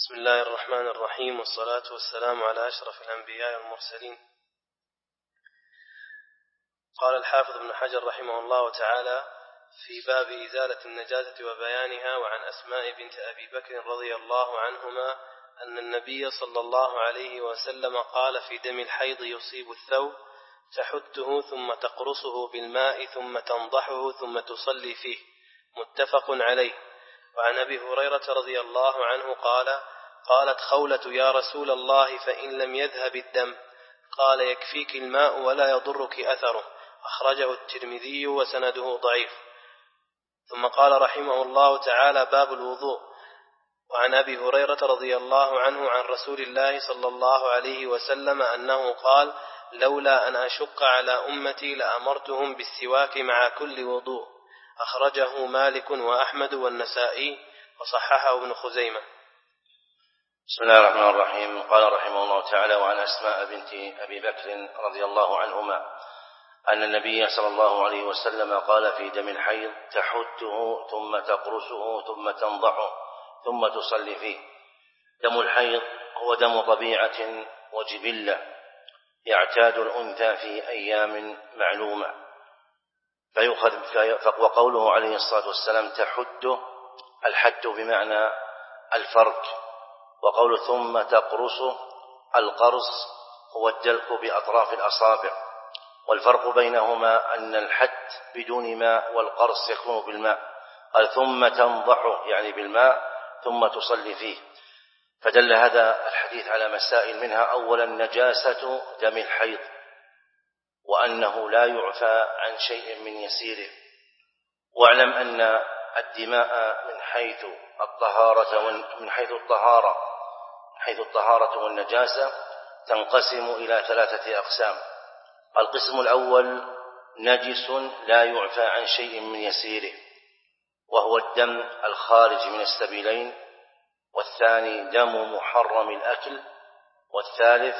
بسم الله الرحمن الرحيم، والصلاة والسلام على أشرف الأنبياء والمرسلين. قال الحافظ ابن حجر رحمه الله تعالى في باب إزالة النجاسة وبيانها: وعن أسماء بنت أبي بكر رضي الله عنهما أن النبي صلى الله عليه وسلم قال: في دم الحيض يصيب الثوب تحته ثم تقرصه بالماء ثم تنضحه ثم تصلي فيه، متفق عليه. وعن أبي هريرة رضي الله عنه قال: قالت خولة: يا رسول الله، فإن لم يذهب الدم؟ قال: يكفيك الماء ولا يضرك أثره. أخرجه الترمذي وسنده ضعيف. ثم قال رحمه الله تعالى: باب الوضوء. وعن أبي هريرة رضي الله عنه عن رسول الله صلى الله عليه وسلم أنه قال: لولا أن أشق على أمتي لأمرتهم بالسواك مع كل وضوء. أخرجه مالك وأحمد والنسائي وصححه ابن خزيمة. بسم الله الرحمن الرحيم. قال رحمه الله تعالى: وعن أسماء بنت أبي بكر رضي الله عنهما أن النبي صلى الله عليه وسلم قال: في دم الحيض تحته ثم تقرصه ثم تنضحه ثم تصلي فيه. دم الحيض هو دم طبيعة وجبلة يعتاد الأنثى في أيام معلومة، وقوله عليه الصلاة والسلام تحته، الحد بمعنى الفرك، وقول ثم تقرصه، القرص هو الدلك بأطراف الأصابع، والفرق بينهما أن الحد بدون ماء والقرص يكون بالماء. قال ثم تنضحه يعني بالماء ثم تصلي فيه. فدل هذا الحديث على مسائل، منها أولا نجاسة دم الحيض، وأنه لا يعفى عن شيء من يسيره. واعلم أن الدماء من حيث الطهارة والنجاسة تنقسم إلى 3 أقسام. القسم الأول نجس لا يعفى عن شيء من يسيره، وهو الدم الخارج من السبيلين، والثاني دم محرم الأكل، والثالث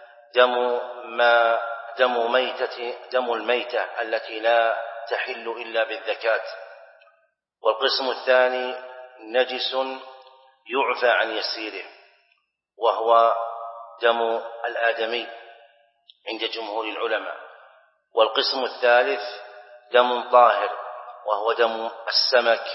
دم الميتة التي لا تحل إلا بالذكاة. والقسم الثاني نجس يعفى عن يسيره، وهو دم الآدمي عند جمهور العلماء. والقسم الثالث دم طاهر، وهو دم السمك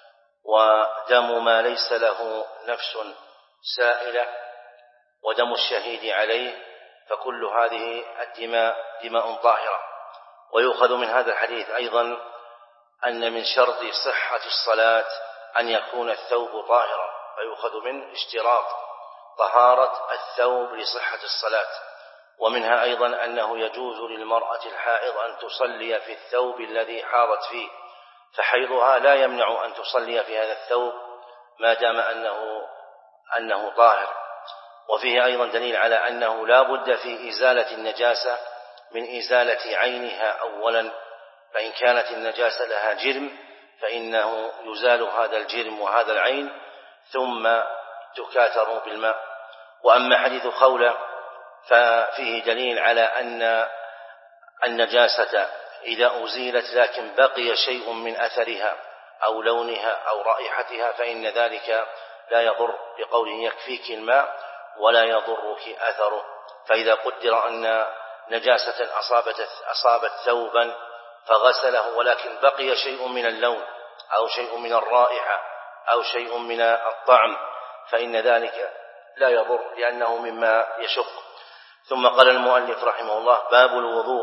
ودم ما ليس له نفس سائلة ودم الشهيد عليه، فكل هذه الدماء دماء طاهرة. ويؤخذ من هذا الحديث أيضا أن من شرط صحة الصلاة أن يكون الثوب طاهرا، فيؤخذ من اشتراط طهارة الثوب لصحة الصلاة. ومنها أيضا أنه يجوز للمرأة الحائض أن تصلي في الثوب الذي حاضت فيه، فحيضها لا يمنع أن تصلي في هذا الثوب ما دام أنه طاهر. وفيه أيضا دليل على أنه لا بد في إزالة النجاسة من إزالة عينها أولا، فإن كانت النجاسة لها جرم فإنه يزال هذا الجرم وهذا العين ثم تكاثر بالماء. وأما حديث خولة ففيه دليل على أن النجاسة إذا أزيلت لكن بقي شيء من أثرها أو لونها أو رائحتها فإن ذلك لا يضر، بقوله يكفيك الماء ولا يضرك أثره. فإذا قدر أن نجاسة أصابت ثوبا فغسله ولكن بقي شيء من اللون أو شيء من الرائحة أو شيء من الطعم فإن ذلك لا يضر لأنه مما يشق. ثم قال المؤلف رحمه الله: باب الوضوء.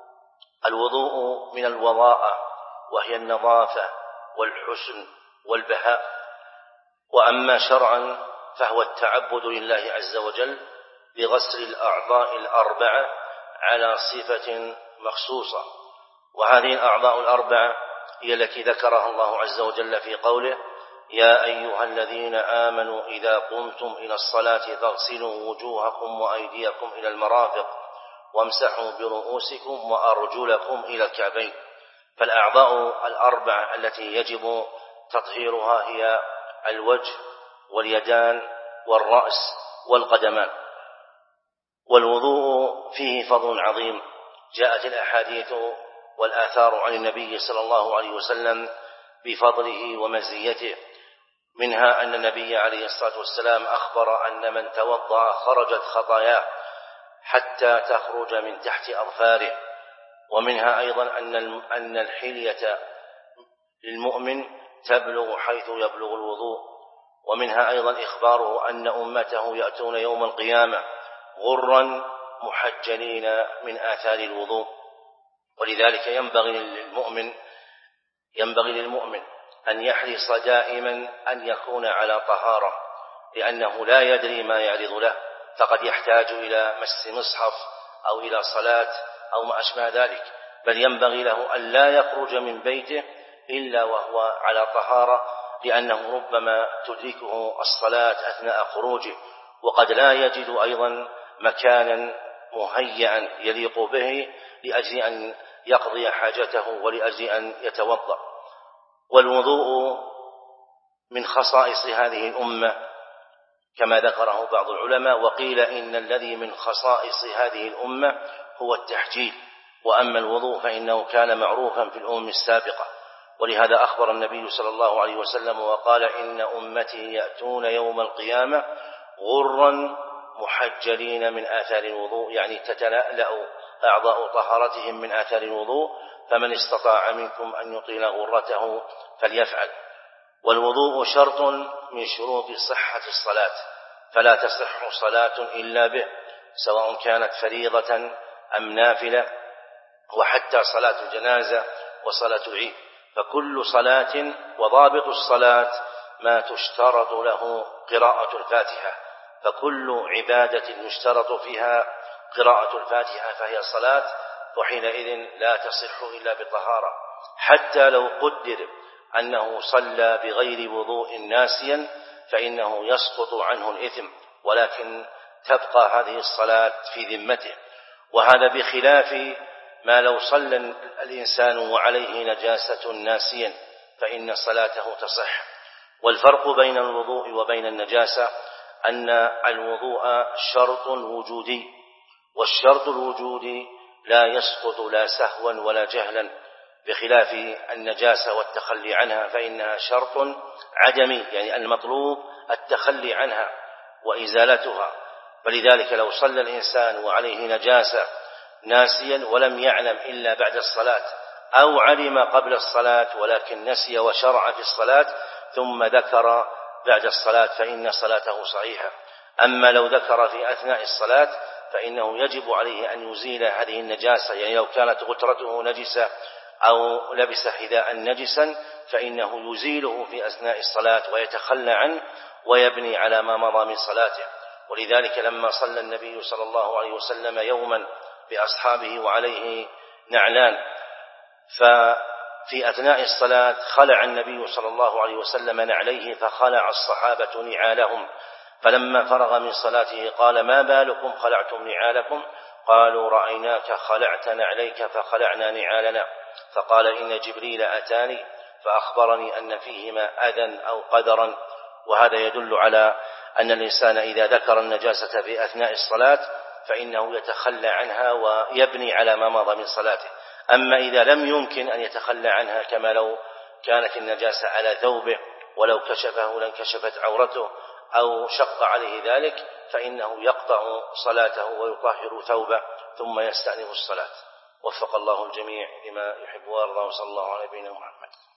الوضوء من الوضاءة، وهي النظافة والحسن والبهاء. وأما شرعا فهو التعبد لله عز وجل بغسل الأعضاء الأربعة على صفة مخصوصة. وهذه الأعضاء الأربعة هي التي ذكرها الله عز وجل في قوله: يا أيها الذين آمنوا إذا قمتم إلى الصلاة فاغسلوا وجوهكم وأيديكم إلى المرافق وامسحوا برؤوسكم وأرجلكم إلى الكعبين. فالأعضاء الأربعة التي يجب تطهيرها هي الوجه واليدان والرأس والقدمان. والوضوء فيه فضل عظيم، جاءت الأحاديث والآثار عن النبي صلى الله عليه وسلم بفضله ومزيته. منها أن النبي عليه الصلاة والسلام أخبر أن من توضأ خرجت خطاياه حتى تخرج من تحت أظفاره. ومنها أيضا أن الحلية للمؤمن تبلغ حيث يبلغ الوضوء. ومنها أيضا إخباره أن أمته يأتون يوم القيامة غرا محجلين من آثار الوضوء. ولذلك ينبغي للمؤمن أن يحرص دائما أن يكون على طهارة، لأنه لا يدري ما يعرض له، فقد يحتاج إلى مس مصحف أو إلى صلاة أو ما أشبه ذلك، بل ينبغي له أن لا يخرج من بيته إلا وهو على طهارة، لأنه ربما تدركه الصلاة أثناء خروجه، وقد لا يجد أيضا مكانا مهيئا يليق به لأجل أن يقضي حاجته ولأجل أن يتوضأ. والوضوء من خصائص هذه الأمة كما ذكره بعض العلماء، وقيل إن الذي من خصائص هذه الأمة هو التحجيل، وأما الوضوء فإنه كان معروفا في الأمم السابقة. ولهذا أخبر النبي صلى الله عليه وسلم وقال: إن أمتي يأتون يوم القيامة غرا محجلين من آثار الوضوء، يعني تتلألأ أعضاء طهارتهم من آثار الوضوء، فمن استطاع منكم أن يطيل غرته فليفعل. والوضوء شرط من شروط صحة الصلاة، فلا تصح صلاة إلا به، سواء كانت فريضة أم نافلة، وحتى صلاة الجنازة وصلاة العيد. فكل صلاة وضابط الصلاة ما تشترط له قراءة الفاتحة، فكل عبادة يشترط فيها قراءة الفاتحة فهي صلاة، وحينئذ لا تصح إلا بطهارة. حتى لو قدر أنه صلى بغير وضوء ناسيا فإنه يسقط عنه الإثم، ولكن تبقى هذه الصلاة في ذمته. وهذا بخلاف ما لو صلى الإنسان وعليه نجاسة ناسيا فإن صلاته تصح. والفرق بين الوضوء وبين النجاسة أن الوضوء شرط وجودي، والشرط الوجودي لا يسقط لا سهوا ولا جهلا، بخلاف النجاسة والتخلي عنها فإنها شرط عدمي، يعني المطلوب التخلي عنها وإزالتها. فلذلك لو صلى الإنسان وعليه نجاسة ناسيا ولم يعلم إلا بعد الصلاة، أو علم قبل الصلاة ولكن نسي وشرع في الصلاة ثم ذكر بعد الصلاة فإن صلاته صحيحة. أما لو ذكر في أثناء الصلاة فإنه يجب عليه أن يزيل هذه النجاسة، يعني لو كانت غترته نجسة أو لبس حذاء نجسا فإنه يزيله في أثناء الصلاة ويتخلى عنه ويبني على ما مضى من صلاته. ولذلك لما صلى النبي صلى الله عليه وسلم يوما بأصحابه وعليه نعلان، ففي أثناء الصلاة خلع النبي صلى الله عليه وسلم نعليه فخلع الصحابة نعالهم، فلما فرغ من صلاته قال: ما بالكم خلعتم نعالكم؟ قالوا: رأيناك خلعت نعليك فخلعنا نعالنا. فقال: إن جبريل أتاني فأخبرني أن فيهما أذى أو قدرا. وهذا يدل على أن الإنسان إذا ذكر النجاسة في أثناء الصلاة فإنه يتخلى عنها ويبني على ما مضى من صلاته. أما إذا لم يمكن أن يتخلى عنها، كما لو كانت النجاسة على ثوبه ولو كشفه لانكشفت عورته أو شق عليه ذلك، فإنه يقطع صلاته ويطهر ثوبه ثم يستأنف الصلاة. وفق الله الجميع لما يحب ويرضى، وصلى الله على نبينا محمد.